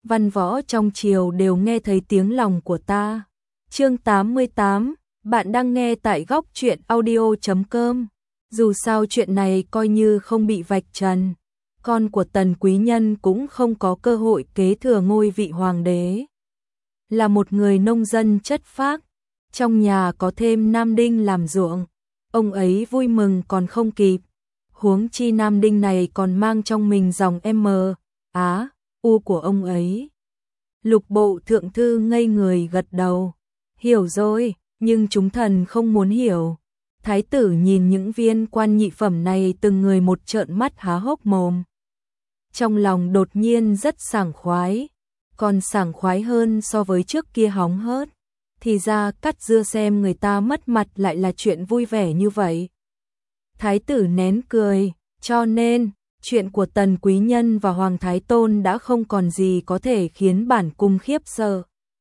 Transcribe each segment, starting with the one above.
văn võ trong triều đều nghe thấy tiếng lòng của ta. Chương 88, bạn đang nghe tại góc truyện audio.com. Dù sao chuyện này coi như không bị vạch trần, con của Tần Quý Nhân cũng không có cơ hội kế thừa ngôi vị hoàng đế. Là một người nông dân chất phác, trong nhà có thêm Nam Đinh làm ruộng, ông ấy vui mừng còn không kịp. Huống chi Nam Đinh này còn mang trong mình dòng M, Á, U của ông ấy. Lục bộ thượng thư ngây người gật đầu. Hiểu rồi, nhưng chúng thần không muốn hiểu. Thái tử nhìn những viên quan nhị phẩm này từng người một trợn mắt há hốc mồm. Trong lòng đột nhiên rất sảng khoái, còn sảng khoái hơn so với trước kia hóng hớt. Thì ra cắt dưa xem người ta mất mặt lại là chuyện vui vẻ như vậy. Thái tử nén cười, cho nên, chuyện của Tần Quý Nhân và Hoàng Thái Tôn đã không còn gì có thể khiến bản cung khiếp sợ.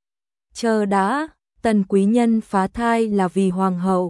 Chờ đã, Tần Quý Nhân phá thai là vì Hoàng hậu.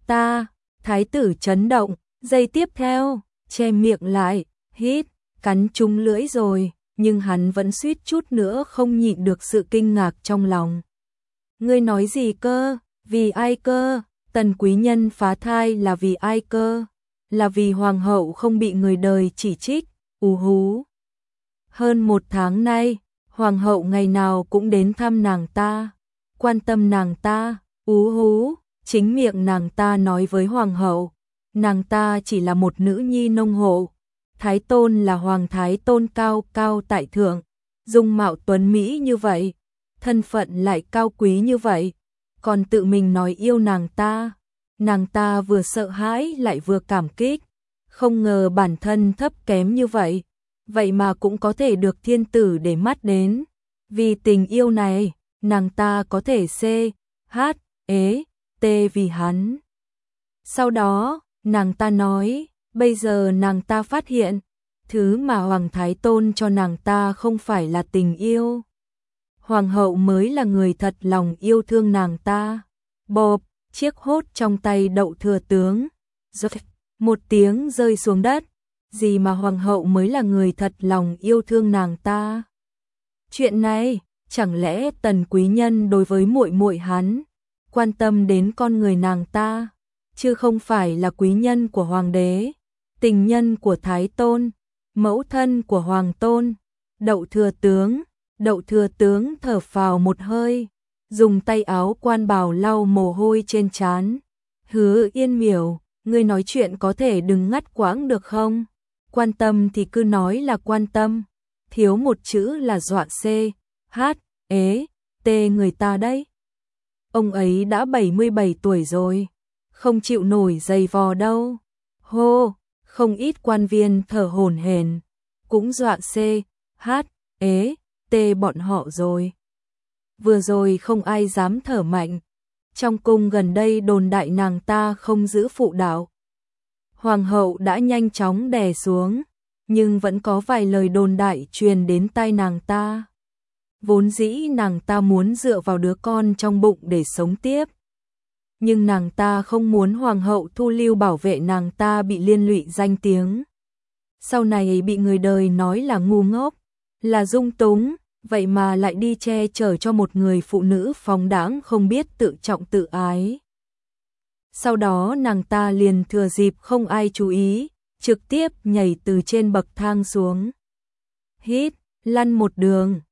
Thái tử chấn động, giây tiếp theo, che miệng lại, hít, cắn trúng lưỡi rồi, nhưng hắn vẫn suýt chút nữa không nhịn được sự kinh ngạc trong lòng. Ngươi nói gì cơ? Vì ai cơ? Tần Quý Nhân phá thai là vì ai cơ? Là vì Hoàng hậu không bị người đời chỉ trích, hú. Hơn 1 tháng nay, Hoàng hậu ngày nào cũng đến thăm nàng ta, quan tâm nàng ta, hú. Chính miệng nàng ta nói với Hoàng hậu, nàng ta chỉ là một nữ nhi nông hộ. Thái Tôn là Hoàng Thái Tôn cao cao tại thượng, dung mạo tuấn mỹ như vậy, thân phận lại cao quý như vậy, còn tự mình nói yêu nàng ta. Nàng ta vừa sợ hãi lại vừa cảm kích, không ngờ bản thân thấp kém như vậy, vậy mà cũng có thể được thiên tử để mắt đến. Vì tình yêu này, nàng ta có thể T vì hắn. Sau đó, nàng ta nói, bây giờ nàng ta phát hiện, thứ mà Hoàng Thái Tôn cho nàng ta không phải là tình yêu. Hoàng hậu mới là người thật lòng yêu thương nàng ta. Bộp, chiếc hốt trong tay Đậu thừa tướng, một tiếng rơi xuống đất. Gì mà Hoàng hậu mới là người thật lòng yêu thương nàng ta? Chuyện này, chẳng lẽ Tần Quý Nhân đối với muội muội hắn quan tâm đến con người nàng ta, chứ không phải là quý nhân của hoàng đế, tình nhân của Thái Tôn, mẫu thân của Hoàng Tôn. Đậu thừa tướng thở phào một hơi, dùng tay áo quan bào lau mồ hôi trên trán. Hứa Yên Miểu, ngươi nói chuyện có thể đừng ngắt quãng được không? Quan tâm thì cứ nói là quan tâm, thiếu một chữ là dọa người ta đấy. Ông ấy đã 77 tuổi rồi, không chịu nổi giày vò đâu. Hô, không ít quan viên thở hổn hển, cũng dọa bọn họ rồi. Vừa rồi không ai dám thở mạnh. Trong cung gần đây đồn đại nàng ta không giữ phụ đạo. Hoàng hậu đã nhanh chóng đè xuống, nhưng vẫn có vài lời đồn đại truyền đến tai nàng ta. Vốn dĩ nàng ta muốn dựa vào đứa con trong bụng để sống tiếp. Nhưng nàng ta không muốn Hoàng hậu thu lưu bảo vệ nàng ta bị liên lụy danh tiếng. Sau này bị người đời nói là ngu ngốc, là dung túng, vậy mà lại đi che chở cho một người phụ nữ phóng đãng không biết tự trọng tự ái. Sau đó nàng ta liền thừa dịp không ai chú ý, trực tiếp nhảy từ trên bậc thang xuống. Hít, lăn một đường,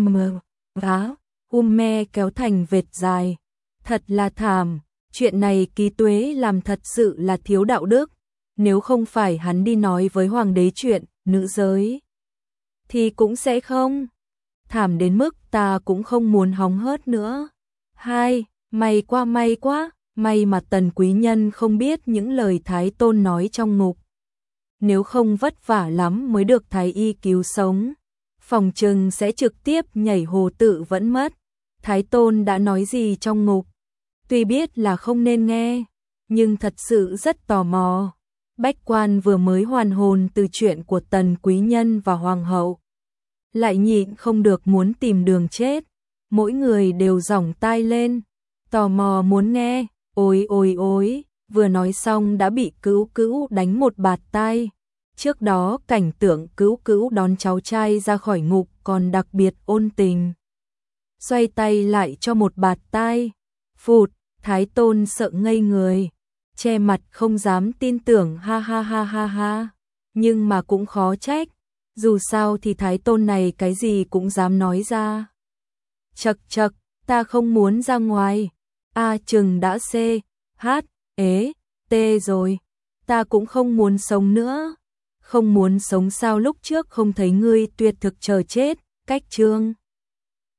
me kéo thành vệt dài. Thật là thảm, chuyện này Ký Tuế làm thật sự là thiếu đạo đức. Nếu không phải hắn đi nói với hoàng đế chuyện nữ giới, thì cũng sẽ không. Thảm đến mức ta cũng không muốn hóng hớt nữa. May quá, may mà Tần Quý Nhân không biết những lời Thái Tôn nói trong ngục. Nếu không vất vả lắm mới được Thái y cứu sống, phòng trừng sẽ trực tiếp nhảy hồ tự vẫn mất. Thái Tôn đã nói gì trong ngục? Tuy biết là không nên nghe, nhưng thật sự rất tò mò. Bách quan vừa mới hoàn hồn từ chuyện của Tần Quý Nhân và Hoàng hậu, lại nhịn không được muốn tìm đường chết. Mỗi người đều giỏng tai lên, tò mò muốn nghe. Ôi, vừa nói xong đã bị Cữu Cữu đánh một bạt tai. Trước đó cảnh tượng Cữu Cữu đón cháu trai ra khỏi ngục còn đặc biệt ôn tình. Xoay tay lại cho một bạt tai. Phụt, Thái Tôn sợ ngây người, che mặt không dám tin tưởng, ha ha ha ha ha. Nhưng mà cũng khó trách, dù sao thì Thái Tôn này cái gì cũng dám nói ra. Chậc chậc, ta không muốn ra ngoài. A chừng đã C, H, ế, T rồi. Ta cũng không muốn sống nữa. Không muốn sống sao, lúc trước không thấy ngươi tuyệt thực chờ chết, cách chương.